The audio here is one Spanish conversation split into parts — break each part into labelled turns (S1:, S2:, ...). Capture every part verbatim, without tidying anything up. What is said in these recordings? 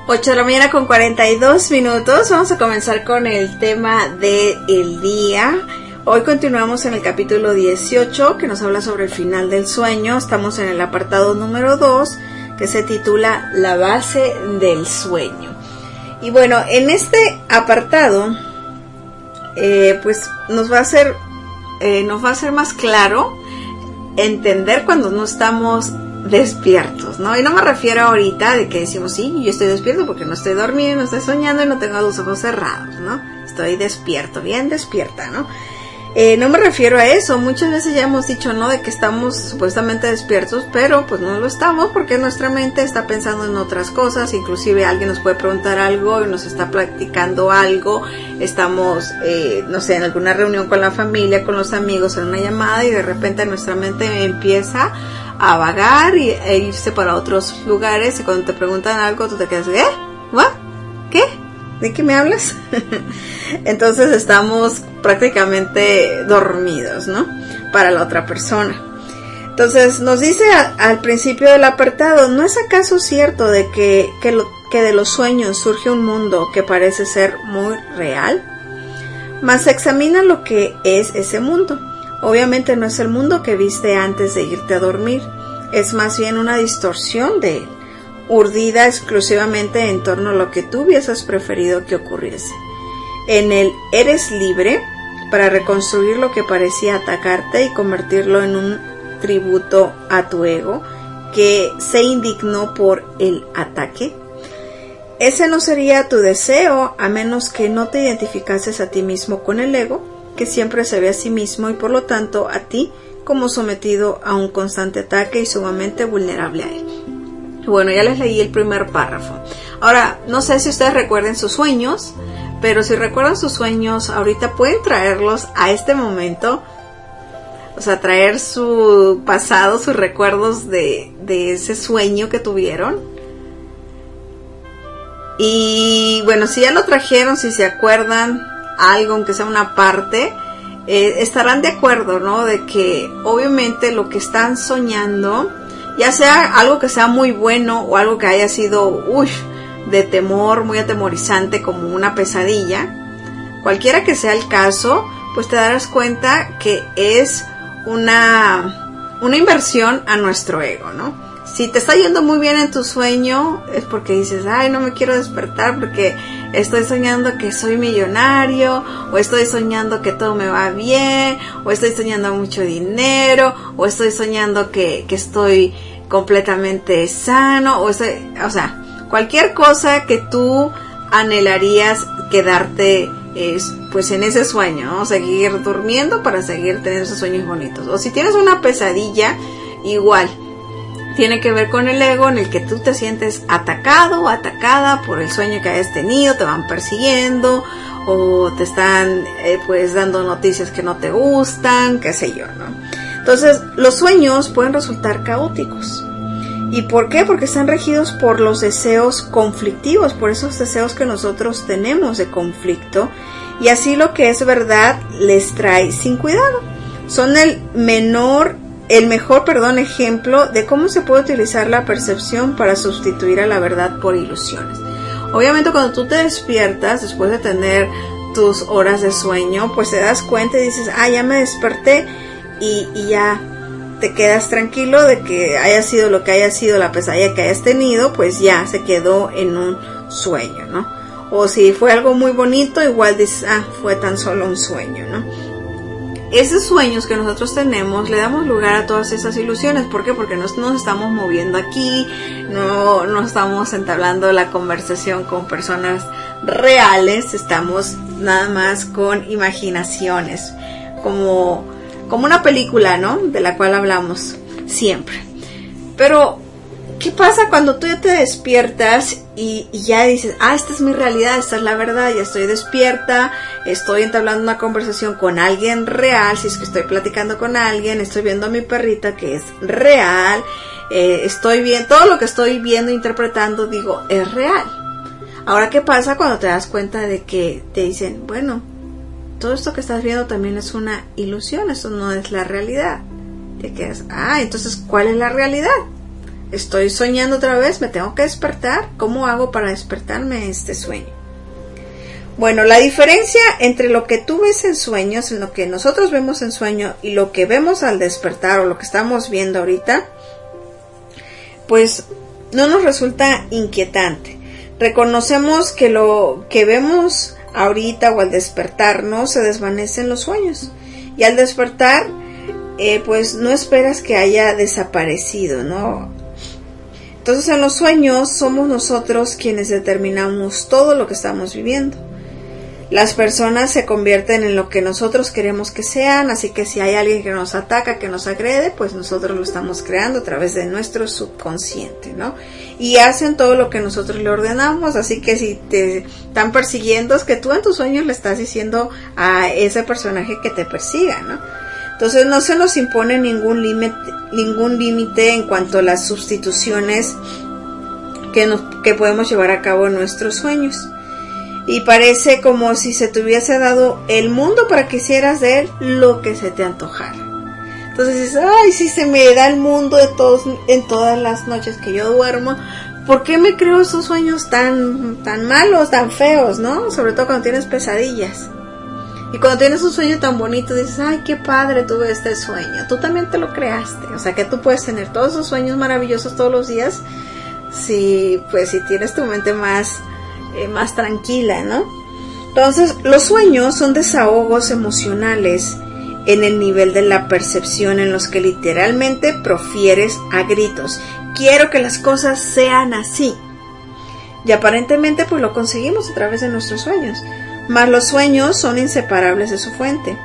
S1: ocho de la mañana con cuarenta y dos minutos. Vamos a comenzar con el tema del día. Hoy continuamos en el capítulo dieciocho, que nos habla sobre el final del sueño. Estamos en el apartado número dos, que se titula La base del sueño. Y bueno, en este apartado eh, pues nos va a hacer eh, nos va a hacer más claro entender cuando no estamos despiertos, ¿no? Y no me refiero ahorita de que decimos, sí, yo estoy despierto porque no estoy dormido, no estoy soñando y no tengo los ojos cerrados, ¿no? Estoy despierto, bien despierta, ¿no? Eh, no me refiero a eso. Muchas veces ya hemos dicho, ¿no?, de que estamos supuestamente despiertos, pero pues no lo estamos porque nuestra mente está pensando en otras cosas. Inclusive alguien nos puede preguntar algo y nos está platicando algo. Estamos, eh, no sé, en alguna reunión con la familia, con los amigos, en una llamada, y de repente nuestra mente empieza a vagar y, e irse para otros lugares, y cuando te preguntan algo tú te quedas, ¿eh? ¿What? ¿Qué? ¿De qué me hablas? Entonces estamos prácticamente dormidos, ¿no? Para la otra persona. Entonces nos dice a, al principio del apartado, ¿no es acaso cierto de que, que, lo, que de los sueños surge un mundo que parece ser muy real? Mas examina lo que es ese mundo. Obviamente no es el mundo que viste antes de irte a dormir, es más bien una distorsión de él, urdida exclusivamente en torno a lo que tú hubieses preferido que ocurriese. En él eres libre para reconstruir lo que parecía atacarte y convertirlo en un tributo a tu ego que se indignó por el ataque. Ese no sería tu deseo a menos que no te identificases a ti mismo con el ego, que siempre se ve a sí mismo y por lo tanto a ti como sometido a un constante ataque y sumamente vulnerable a él. Bueno, ya les leí el primer párrafo. Ahora, no sé si ustedes recuerden sus sueños, pero si recuerdan sus sueños, ahorita pueden traerlos a este momento. O sea, traer su pasado, sus recuerdos de, de ese sueño que tuvieron. Y bueno, si ya lo trajeron, si se acuerdan algo, aunque sea una parte, eh, estarán de acuerdo, ¿no? De que obviamente lo que están soñando, ya sea algo que sea muy bueno o algo que haya sido, uy, de temor, muy atemorizante, como una pesadilla, cualquiera que sea el caso, pues te darás cuenta que es una, una inversión a nuestro ego, ¿no? Si te está yendo muy bien en tu sueño, es porque dices, ay, no me quiero despertar porque estoy soñando que soy millonario, o estoy soñando que todo me va bien, o estoy soñando mucho dinero, o estoy soñando que, que estoy completamente sano, o, estoy, o sea, cualquier cosa que tú anhelarías quedarte eh, pues en ese sueño, ¿no? Seguir durmiendo para seguir teniendo esos sueños bonitos. O si tienes una pesadilla, igual. Tiene que ver con el ego, en el que tú te sientes atacado o atacada por el sueño que hayas tenido, te van persiguiendo o te están eh, pues dando noticias que no te gustan, qué sé yo, ¿no? Entonces, los sueños pueden resultar caóticos. ¿Y por qué? Porque están regidos por los deseos conflictivos, por esos deseos que nosotros tenemos de conflicto, y así lo que es verdad les trae sin cuidado. Son el menor El mejor, perdón, ejemplo de cómo se puede utilizar la percepción para sustituir a la verdad por ilusiones. Obviamente cuando tú te despiertas después de tener tus horas de sueño, pues te das cuenta y dices, ah, ya me desperté, y, y ya te quedas tranquilo de que haya sido lo que haya sido la pesadilla que hayas tenido, pues ya se quedó en un sueño, ¿no? O si fue algo muy bonito, igual dices, ah, fue tan solo un sueño, ¿no? Esos sueños que nosotros tenemos, le damos lugar a todas esas ilusiones. ¿Por qué? Porque no nos estamos moviendo aquí, no, no estamos entablando la conversación con personas reales, estamos nada más con imaginaciones, como, como una película, ¿no? De la cual hablamos siempre. Pero, ¿qué pasa cuando tú ya te despiertas y, y ya dices, ah, esta es mi realidad, esta es la verdad, ya estoy despierta, estoy entablando una conversación con alguien real, si es que estoy platicando con alguien, estoy viendo a mi perrita que es real, eh, estoy viendo, todo lo que estoy viendo, interpretando, digo, es real. Ahora, ¿qué pasa cuando te das cuenta de que te dicen, bueno, todo esto que estás viendo también es una ilusión, eso no es la realidad? Te quedas, ah, entonces, ¿cuál es la realidad? estoy soñando otra vez, me tengo que despertar. ¿Cómo hago para despertarme de este sueño? Bueno, la diferencia entre lo que tú ves en sueños, en lo que nosotros vemos en sueño y lo que vemos al despertar o lo que estamos viendo ahorita, pues no nos resulta inquietante. Reconocemos que lo que vemos ahorita o al despertarnos se desvanece en los sueños. Y al despertar, eh, pues no esperas que haya desaparecido, ¿no? Entonces en los sueños somos nosotros quienes determinamos todo lo que estamos viviendo. Las personas se convierten en lo que nosotros queremos que sean, así que si hay alguien que nos ataca, que nos agrede, pues nosotros lo estamos creando a través de nuestro subconsciente, ¿no? Y hacen todo lo que nosotros le ordenamos, así que si te están persiguiendo, es que tú en tus sueños le estás diciendo a ese personaje que te persiga, ¿no? Entonces no se nos impone ningún límite, ningún límite en cuanto a las sustituciones que, nos, que podemos llevar a cabo en nuestros sueños. Y parece como si se te hubiese dado el mundo para que hicieras de él lo que se te antojara. Entonces dices, ay, si se me da el mundo de todos, en todas las noches que yo duermo, ¿por qué me creo esos sueños tan, tan malos, tan feos, no? Sobre todo cuando tienes pesadillas. Y cuando tienes un sueño tan bonito, dices, ay, qué padre tuve este sueño. Tú también te lo creaste. O sea que tú puedes tener todos esos sueños maravillosos todos los días, si, pues, si tienes tu mente más... Eh, más tranquila, ¿no? Entonces, los sueños son desahogos emocionales en el nivel de la percepción en los que literalmente profieres a gritos. Quiero que las cosas sean así. Y aparentemente pues lo conseguimos a través de nuestros sueños. Mas los sueños son inseparables de su fuente.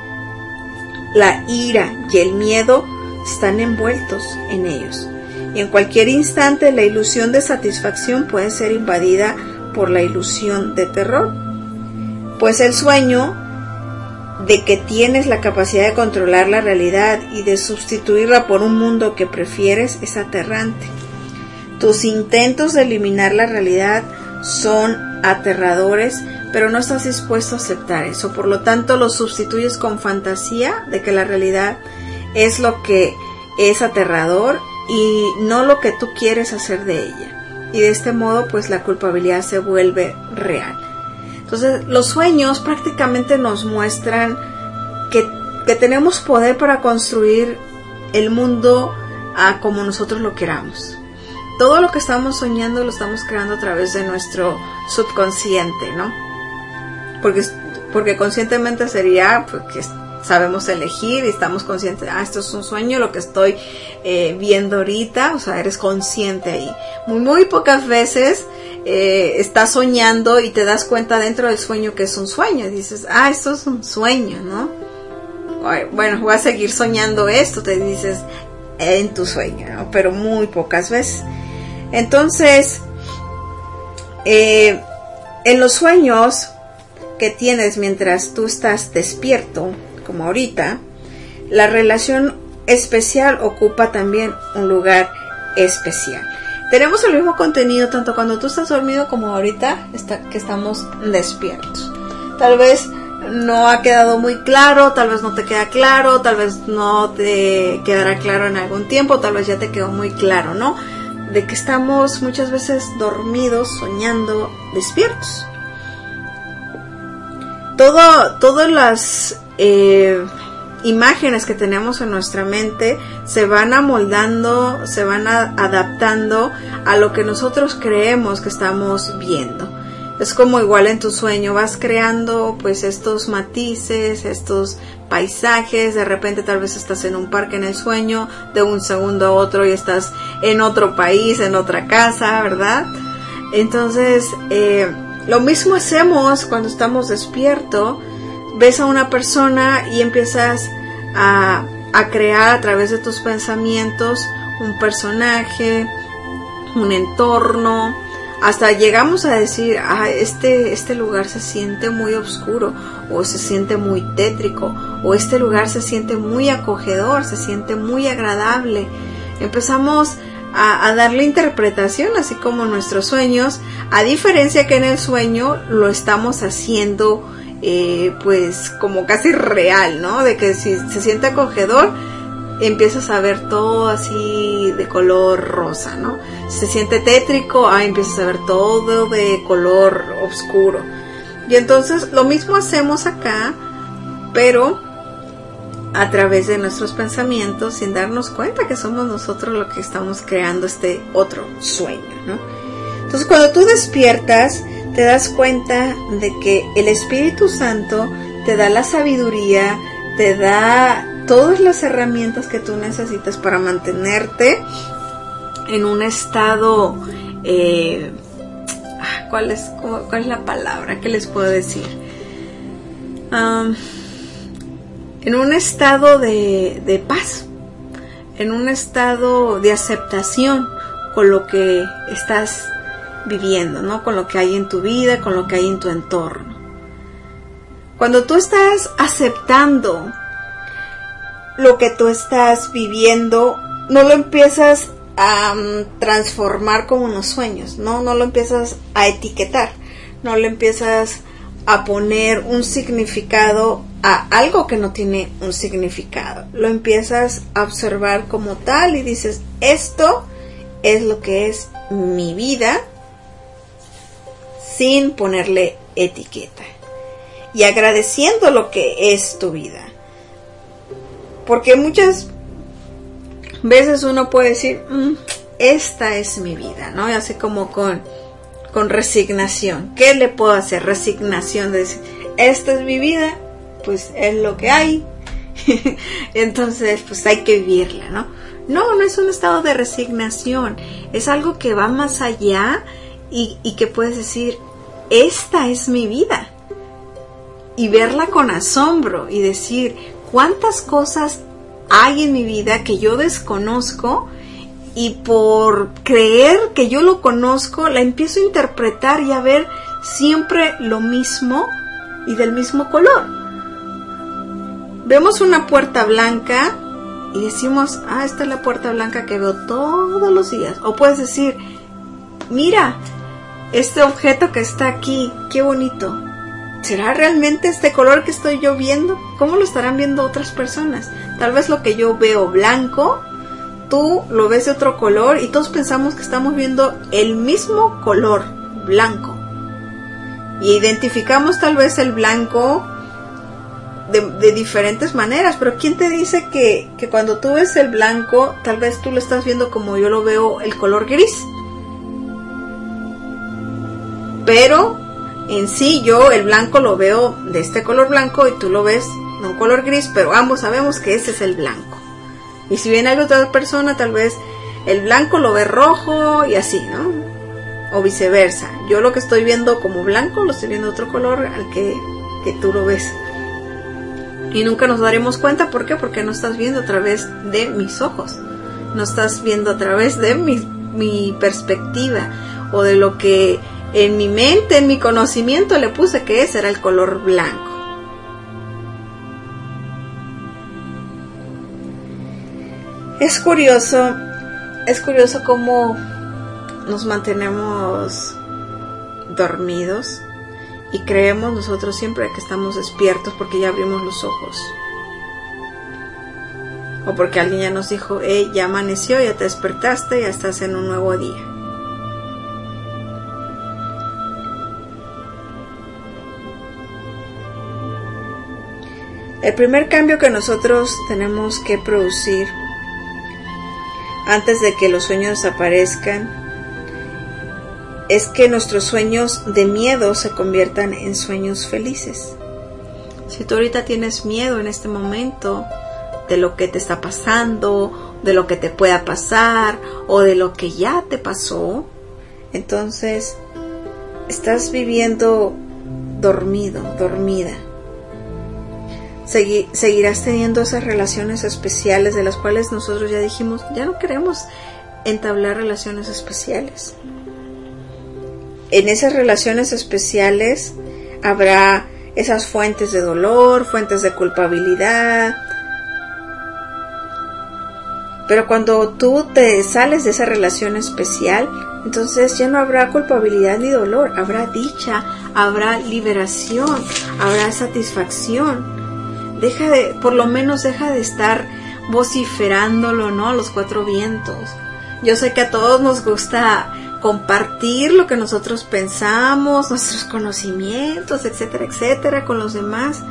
S1: La ira y el miedo están envueltos en ellos. Y en cualquier instante la ilusión de satisfacción puede ser invadida por la ilusión de terror, pues el sueño de que tienes la capacidad de controlar la realidad y de sustituirla por un mundo que prefieres es aterrante. Tus intentos de eliminar la realidad son aterradores, pero no estás dispuesto a aceptar eso, por lo tanto lo sustituyes con fantasía de que la realidad es lo que es aterrador y no lo que tú quieres hacer de ella. Y de este modo pues la culpabilidad se vuelve real. Entonces los sueños prácticamente nos muestran que, que tenemos poder para construir el mundo a como nosotros lo queramos. Todo lo que estamos soñando lo estamos creando a través de nuestro subconsciente, ¿no? Porque, porque conscientemente sería pues, que sabemos elegir y estamos conscientes, ah, esto es un sueño, lo que estoy eh, viendo ahorita, o sea, eres consciente ahí. Muy, muy pocas veces eh, estás soñando y te das cuenta dentro del sueño que es un sueño, y dices, ah, esto es un sueño, ¿no? Bueno, voy a seguir soñando esto, te dices en tu sueño, ¿no? Pero muy pocas veces. Entonces, eh, en los sueños que tienes mientras tú estás despierto, como ahorita, la relación especial ocupa también un lugar especial. Tenemos el mismo contenido tanto cuando tú estás dormido como ahorita está, que estamos despiertos. Tal vez no ha quedado muy claro, tal vez no te queda claro, tal vez no te quedará claro en algún tiempo, tal vez ya te quedó muy claro, ¿no? De que estamos muchas veces dormidos, soñando, despiertos. Todo, todas las eh, imágenes que tenemos en nuestra mente se van amoldando, se van a, adaptando a lo que nosotros creemos que estamos viendo. Es como igual en tu sueño, vas creando pues estos matices, estos paisajes, de repente tal vez estás en un parque en el sueño, de un segundo a otro y estás en otro país, en otra casa, ¿verdad? Entonces, eh, lo mismo hacemos cuando estamos despiertos, ves a una persona y empiezas a, a crear a través de tus pensamientos un personaje, un entorno, hasta llegamos a decir, ah, este, este lugar se siente muy oscuro, o se siente muy tétrico, o este lugar se siente muy acogedor, se siente muy agradable. Empezamos a, a darle interpretación, así como nuestros sueños, a diferencia que en el sueño lo estamos haciendo eh, pues como casi real, ¿no? De que si se siente acogedor, empiezas a ver todo así de color rosa, ¿no? Si se siente tétrico, ah, empiezas a ver todo de color oscuro. Y entonces lo mismo hacemos acá, pero a través de nuestros pensamientos, sin darnos cuenta que somos nosotros los que estamos creando este otro sueño, ¿no? Entonces cuando tú despiertas, te das cuenta de que el Espíritu Santo te da la sabiduría, te da todas las herramientas que tú necesitas para mantenerte en un estado, eh, ¿cuál es, cuál es la palabra? ¿Qué les puedo decir? Um, en un estado de, de paz, en un estado de aceptación con lo que estás viviendo, ¿no? Con lo que hay en tu vida, con lo que hay en tu entorno. Cuando tú estás aceptando lo que tú estás viviendo, no lo empiezas a um, transformar como unos sueños, ¿no? No lo empiezas a etiquetar, no le empiezas a poner un significado a algo que no tiene un significado. Lo empiezas a observar como tal y dices, esto es lo que es mi vida, sin ponerle etiqueta. Y agradeciendo lo que es tu vida. Porque muchas veces uno puede decir, mmm, esta es mi vida, ¿no? Y así como con, con resignación. ¿Qué le puedo hacer? Resignación de decir, esta es mi vida, pues es lo que hay. Entonces, pues hay que vivirla, ¿no? No, no es un estado de resignación. Es algo que va más allá y, y que puedes decir, esta es mi vida. Y verla con asombro y decir, ¿cuántas cosas hay en mi vida que yo desconozco? Y por creer que yo lo conozco, la empiezo a interpretar y a ver siempre lo mismo y del mismo color. Vemos una puerta blanca y decimos, ah, esta es la puerta blanca que veo todos los días. O puedes decir, mira, este objeto que está aquí, qué bonito. ¿Será realmente este color que estoy yo viendo? ¿Cómo lo estarán viendo otras personas? Tal vez lo que yo veo blanco, tú lo ves de otro color y todos pensamos que estamos viendo el mismo color blanco. Y identificamos tal vez el blanco de, de diferentes maneras, pero ¿quién te dice que, que cuando tú ves el blanco, tal vez tú lo estás viendo como yo lo veo el color gris? Pero en sí yo el blanco lo veo de este color blanco y tú lo ves de un color gris, pero ambos sabemos que ese es el blanco. Y si viene otra persona, tal vez el blanco lo ve rojo y así, ¿no? O viceversa. Yo lo que estoy viendo como blanco lo estoy viendo de otro color al que, que tú lo ves. Y nunca nos daremos cuenta, ¿por qué? Porque no estás viendo a través de mis ojos. No estás viendo a través de mi, mi perspectiva o de lo que en mi mente, en mi conocimiento le puse que ese era el color blanco. Es curioso, es curioso cómo nos mantenemos dormidos y creemos nosotros siempre que estamos despiertos porque ya abrimos los ojos. O porque alguien ya nos dijo, hey, ya amaneció, ya te despertaste, ya estás en un nuevo día. El primer cambio que nosotros tenemos que producir antes de que los sueños desaparezcan es que nuestros sueños de miedo se conviertan en sueños felices. Si tú ahorita tienes miedo en este momento de lo que te está pasando, de lo que te pueda pasar o de lo que ya te pasó, entonces estás viviendo dormido, dormida. Segui- seguirás teniendo esas relaciones especiales de las cuales nosotros ya dijimos, ya no queremos entablar relaciones especiales. En esas relaciones especiales habrá esas fuentes de dolor, fuentes de culpabilidad. Pero cuando tú te sales de esa relación especial, entonces ya no habrá culpabilidad ni dolor, habrá dicha, habrá liberación, habrá satisfacción. Deja de, por lo menos deja de estar vociferándolo, ¿no? A los cuatro vientos. Yo sé que a todos nos gusta compartir lo que nosotros pensamos, nuestros conocimientos, etcétera, etcétera, con los demás.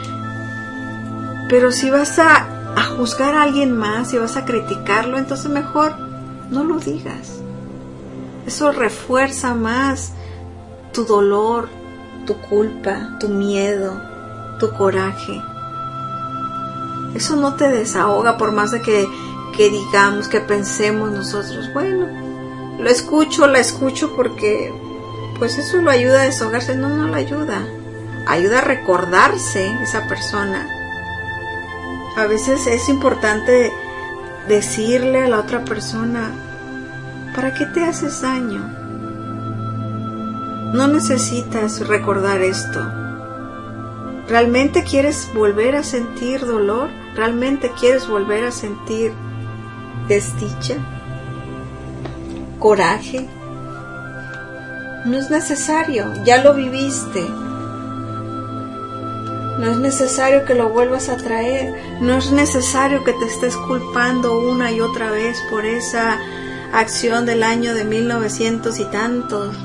S1: Pero si vas a, a juzgar a alguien más, si vas a criticarlo, entonces mejor no lo digas. Eso refuerza más tu dolor, tu culpa, tu miedo, tu coraje. Eso no te desahoga por más de que, que digamos, que pensemos nosotros. Bueno, lo escucho, la escucho porque pues eso lo ayuda a desahogarse. No, no lo ayuda. Ayuda a recordarse esa persona. A veces es importante decirle a la otra persona, ¿para qué te haces daño? No necesitas recordar esto. ¿Realmente quieres volver a sentir dolor? ¿Realmente quieres volver a sentir desdicha? ¿Coraje? No es necesario, ya lo viviste. No es necesario que lo vuelvas a traer. No es necesario que te estés culpando una y otra vez por esa acción del año de mil novecientos y tantos.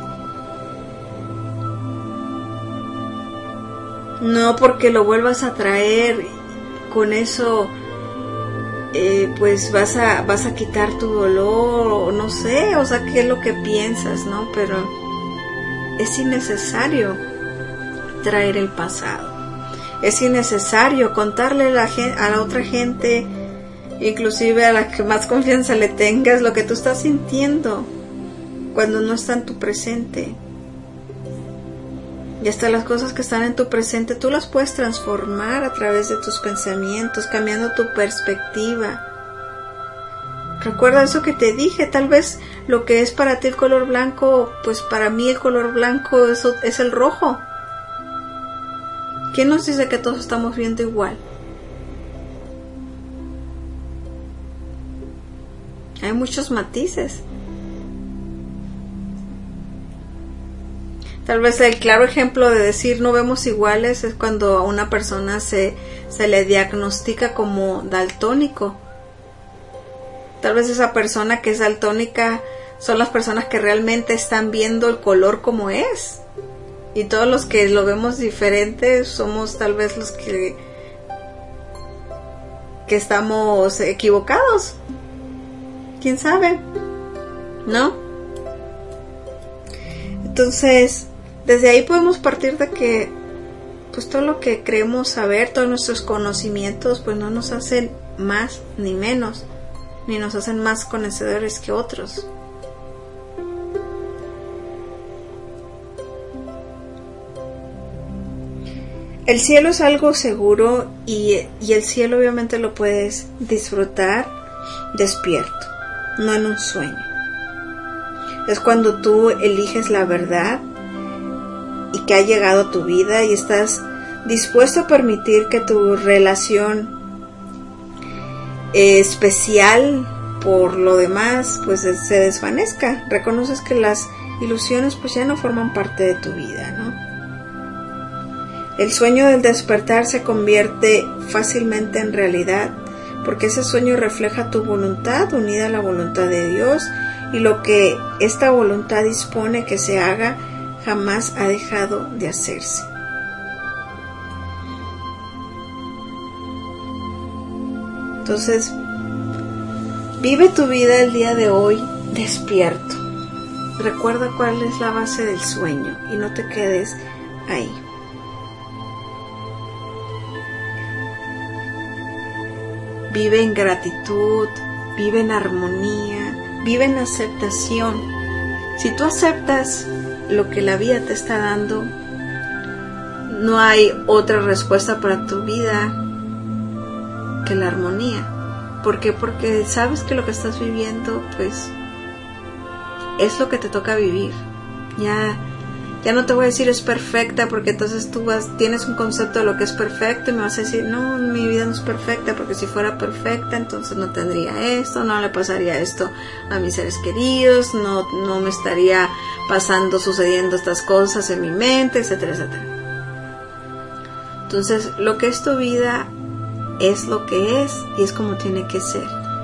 S1: No porque lo vuelvas a traer, con eso eh, pues vas a, vas a quitar tu dolor, o no sé, o sea, qué es lo que piensas, ¿no? Pero es innecesario traer el pasado. Es innecesario contarle a la, gente, a la otra gente, inclusive a la que más confianza le tengas, lo que tú estás sintiendo cuando no está en tu presente. Y hasta las cosas que están en tu presente tú las puedes transformar a través de tus pensamientos, cambiando tu perspectiva. Recuerda eso que te dije, tal vez lo que es para ti el color blanco, pues para mí el color blanco es, es el rojo. ¿Quién nos dice que todos estamos viendo igual? Hay muchos matices. Tal vez el claro ejemplo de decir no vemos iguales es cuando a una persona se, se le diagnostica como daltónico. Tal vez esa persona que es daltónica son las personas que realmente están viendo el color como es. Y todos los que lo vemos diferente somos tal vez los que, que estamos equivocados. ¿Quién sabe? ¿No? Entonces, desde ahí podemos partir de que pues todo lo que creemos saber, todos nuestros conocimientos, pues no nos hacen más ni menos, ni nos hacen más conocedores que otros. El cielo es algo seguro y, y el cielo obviamente lo puedes disfrutar despierto, no en un sueño. Es cuando tú eliges la verdad y que ha llegado a tu vida y estás dispuesto a permitir que tu relación eh, especial por lo demás pues se desvanezca. Reconoces que las ilusiones pues ya no forman parte de tu vida, ¿no? El sueño del despertar se convierte fácilmente en realidad porque ese sueño refleja tu voluntad unida a la voluntad de Dios, y lo que esta voluntad dispone que se haga jamás ha dejado de hacerse. Entonces, vive tu vida el día de hoy despierto. Recuerda cuál es la base del sueño y no te quedes ahí. Vive en gratitud, vive en armonía, vive en aceptación. Si tú aceptas lo que la vida te está dando, no hay otra respuesta para tu vida que la armonía. ¿Por qué? Porque sabes que lo que estás viviendo, pues, es lo que te toca vivir. Ya, ya no te voy a decir es perfecta, porque entonces tú vas, tienes un concepto de lo que es perfecto y me vas a decir, no, mi vida no es perfecta, porque si fuera perfecta, entonces no tendría esto, no le pasaría esto a mis seres queridos, no, no me estaría pasando, sucediendo estas cosas en mi mente, etcétera, etcétera. Entonces, lo que es tu vida es lo que es y es como tiene que ser.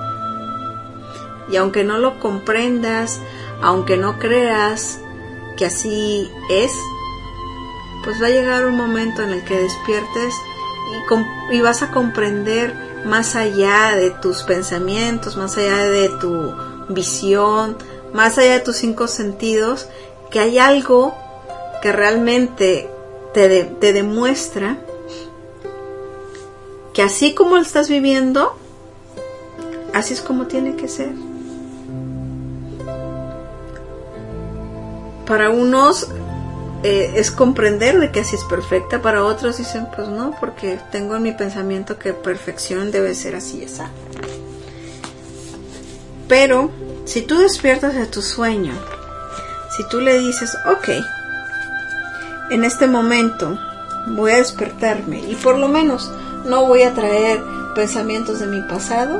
S1: Y aunque no lo comprendas, aunque no creas que así es, pues va a llegar un momento en el que despiertes y, y vas a comprender más allá de tus pensamientos, más allá de tu visión, más allá de tus cinco sentidos, que hay algo que realmente te, de, te demuestra que así como lo estás viviendo, así es como tiene que ser. Para unos eh, es comprender de que así es perfecta, para otros dicen pues no, porque tengo en mi pensamiento que perfección debe ser así, esa. Pero si tú despiertas de tu sueño, si tú le dices, ok, en este momento voy a despertarme y por lo menos no voy a traer pensamientos de mi pasado,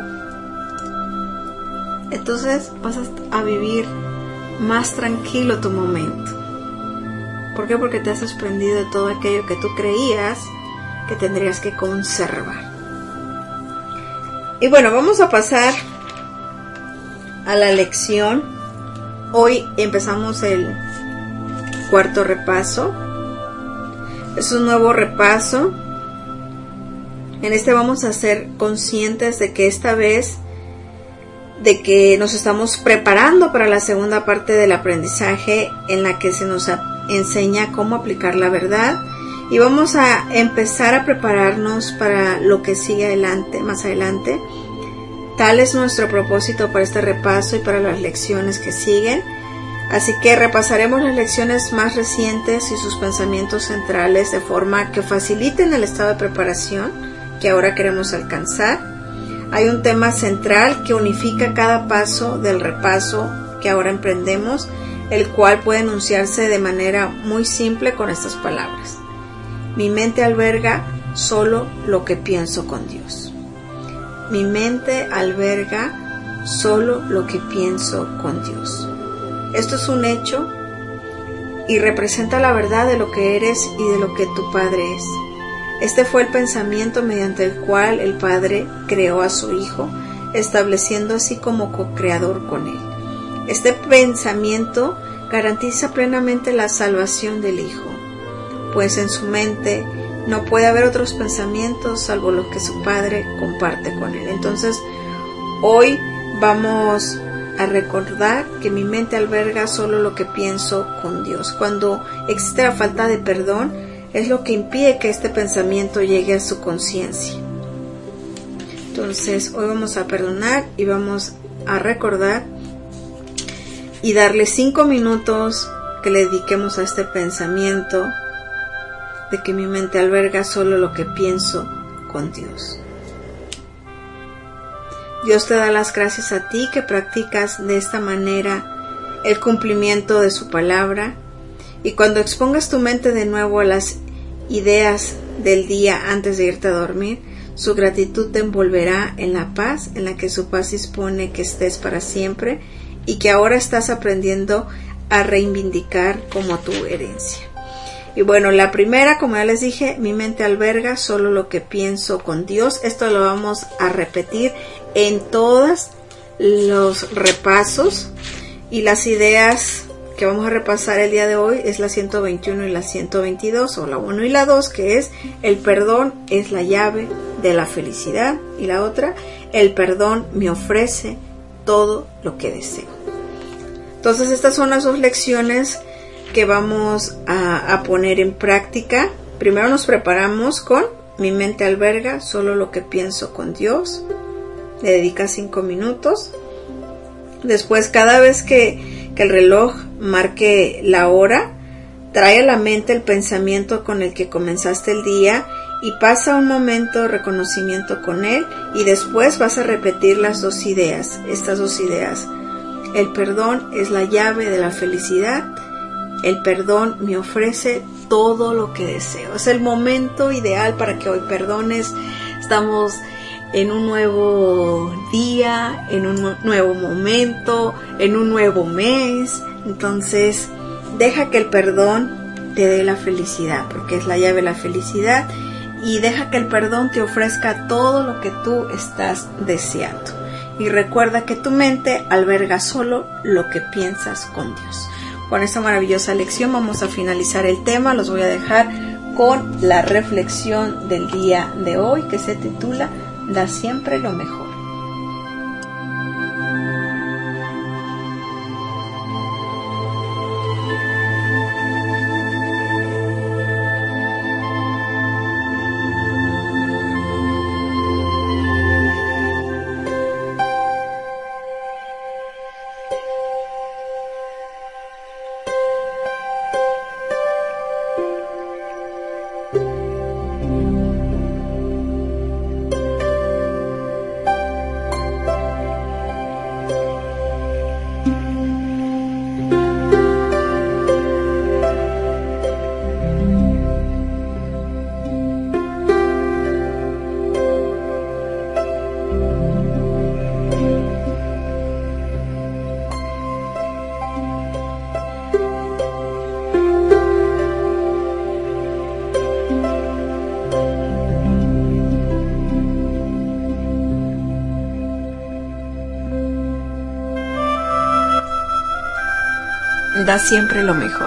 S1: entonces vas a vivir más tranquilo tu momento. ¿Por qué? Porque te has desprendido de todo aquello que tú creías que tendrías que conservar. Y bueno, vamos a pasar a la lección. Hoy empezamos el cuarto repaso. Es un nuevo repaso. En este vamos a ser conscientes de que esta vez, de que nos estamos preparando para la segunda parte del aprendizaje en la que se nos enseña cómo aplicar la verdad, y vamos a empezar a prepararnos para lo que sigue adelante, más adelante. Tal es nuestro propósito para este repaso y para las lecciones que siguen. Así que repasaremos las lecciones más recientes y sus pensamientos centrales de forma que faciliten el estado de preparación que ahora queremos alcanzar. Hay un tema central que unifica cada paso del repaso que ahora emprendemos, el cual puede enunciarse de manera muy simple con estas palabras: mi mente alberga solo lo que pienso con Dios. Mi mente alberga solo lo que pienso con Dios. Esto es un hecho y representa la verdad de lo que eres y de lo que tu Padre es. Este fue el pensamiento mediante el cual el Padre creó a su Hijo, estableciendo así como co-creador con él. Este pensamiento garantiza plenamente la salvación del Hijo, pues en su mente no puede haber otros pensamientos salvo los que su Padre comparte con él. Entonces, hoy vamos a recordar que mi mente alberga solo lo que pienso con Dios. Cuando existe la falta de perdón, es lo que impide que este pensamiento llegue a su conciencia. Entonces, hoy vamos a perdonar y vamos a recordar y darle cinco minutos que le dediquemos a este pensamiento de que mi mente alberga solo lo que pienso con Dios. Dios te da las gracias a ti que practicas de esta manera el cumplimiento de su palabra, y cuando expongas tu mente de nuevo a las ideas del día antes de irte a dormir, su gratitud te envolverá en la paz en la que su paz dispone que estés para siempre y que ahora estás aprendiendo a reivindicar como tu herencia. Y bueno, la primera, como ya les dije, mi mente alberga solo lo que pienso con Dios. Esto lo vamos a repetir en todos los repasos, y las ideas que vamos a repasar el día de hoy es la ciento veintiuno y la ciento veintidós, o la uno y la dos, que es el perdón es la llave de la felicidad, y la otra, el perdón me ofrece todo lo que deseo. Entonces estas son las dos lecciones que vamos a, a poner en práctica. Primero nos preparamos con mi mente alberga solo lo que pienso con Dios. Le dedicas cinco minutos. Después, cada vez que, que el reloj marque la hora, trae a la mente el pensamiento con el que comenzaste el día y pasa un momento de reconocimiento con él, y después vas a repetir las dos ideas, estas dos ideas. El perdón es la llave de la felicidad. El perdón me ofrece todo lo que deseo. Es el momento ideal para que hoy perdones. Estamos en un nuevo día, en un nuevo momento, en un nuevo mes. Entonces, deja que el perdón te dé la felicidad, porque es la llave de la felicidad. y deja que el perdón te ofrezca todo lo que tú estás deseando. Y recuerda que tu mente alberga solo lo que piensas con Dios. Con esta maravillosa lección vamos a finalizar el tema. Los voy a dejar con la reflexión del día de hoy, que se titula Da siempre lo mejor. Da siempre lo mejor.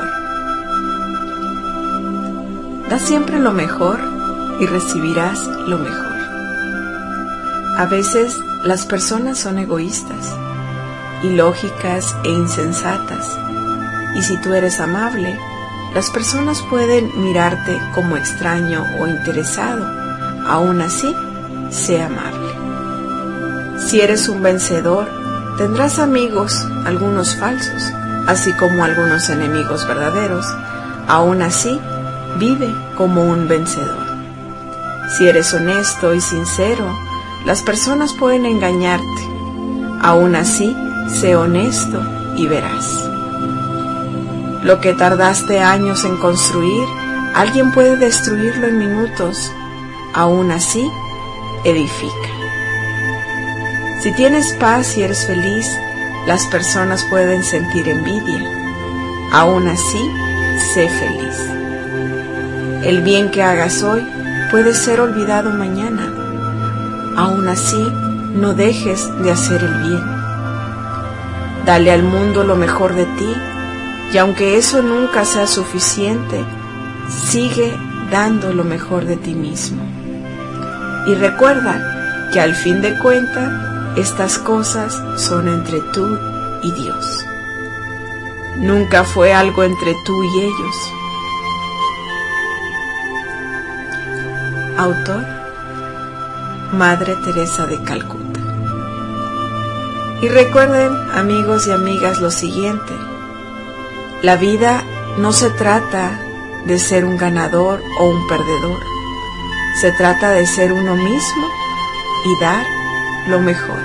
S1: Da siempre lo mejor y recibirás lo mejor. A veces las personas son egoístas, ilógicas e insensatas, y si tú eres amable, las personas pueden mirarte como extraño o interesado. Aún así, sé amable. Si eres un vencedor, tendrás amigos, algunos falsos, así como algunos enemigos verdaderos. Aún así, vive como un vencedor. Si eres honesto y sincero, las personas pueden engañarte. Aún así, sé honesto y verás. Lo que tardaste años en construir, alguien puede destruirlo en minutos. Aún así, edifica. Si tienes paz y eres feliz, las personas pueden sentir envidia. Aún así, sé feliz. El bien que hagas hoy puede ser olvidado mañana. Aún así, no dejes de hacer el bien. Dale al mundo lo mejor de ti, y aunque eso nunca sea suficiente, sigue dando lo mejor de ti mismo. Y recuerda que al fin de cuentas, estas cosas son entre tú y Dios. Nunca fue algo entre tú y ellos. Autor: Madre Teresa de Calcuta. Y recuerden, amigos y amigas, lo siguiente: la vida no se trata de ser un ganador o un perdedor. Se trata de ser uno mismo y dar lo mejor.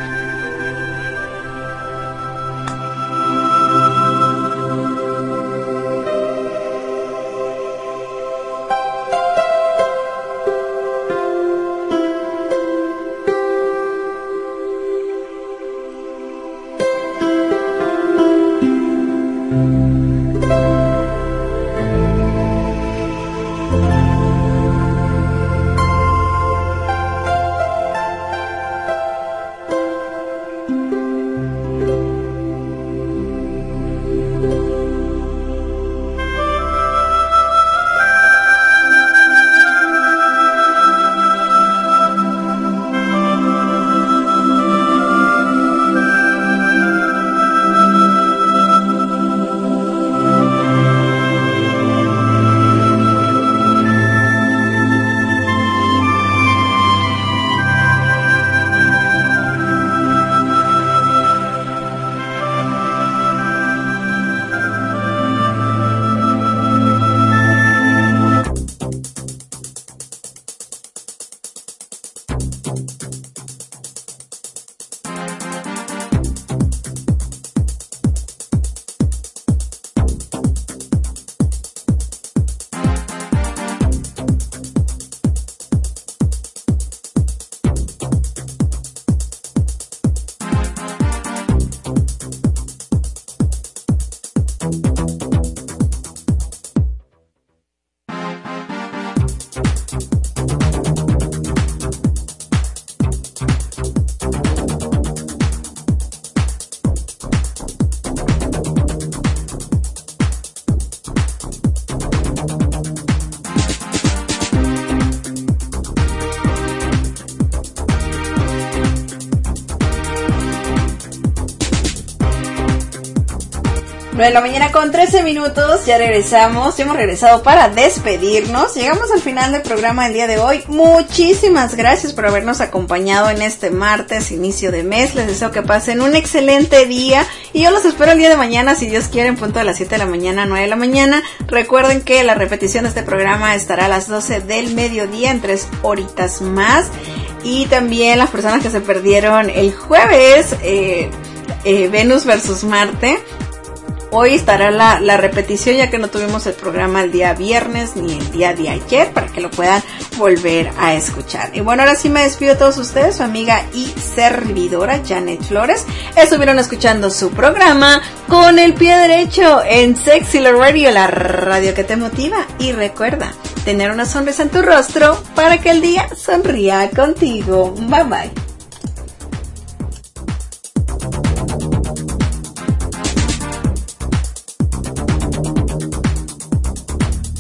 S1: nueve de la mañana con trece minutos, ya regresamos, ya hemos regresado para despedirnos. Llegamos al final del programa del día de hoy. Muchísimas gracias por habernos acompañado en este martes, inicio de mes. Les deseo que pasen un excelente día y yo los espero el día de mañana, si Dios quiere, en punto de las siete de la mañana, nueve de la mañana. Recuerden que la repetición de este programa estará a las doce del mediodía, en tres horitas más. Y también las personas que se perdieron el jueves, eh, eh, Venus versus Marte. Hoy estará la, la repetición, ya que no tuvimos el programa el día viernes ni el día de ayer, para que lo puedan volver a escuchar. Y bueno, ahora sí me despido de todos ustedes, su amiga y servidora Janet Flores. Estuvieron escuchando su programa Con el Pie Derecho en Sexy Radio, la radio que te motiva. Y recuerda, tener una sonrisa en tu rostro para que el día sonría contigo. Bye bye.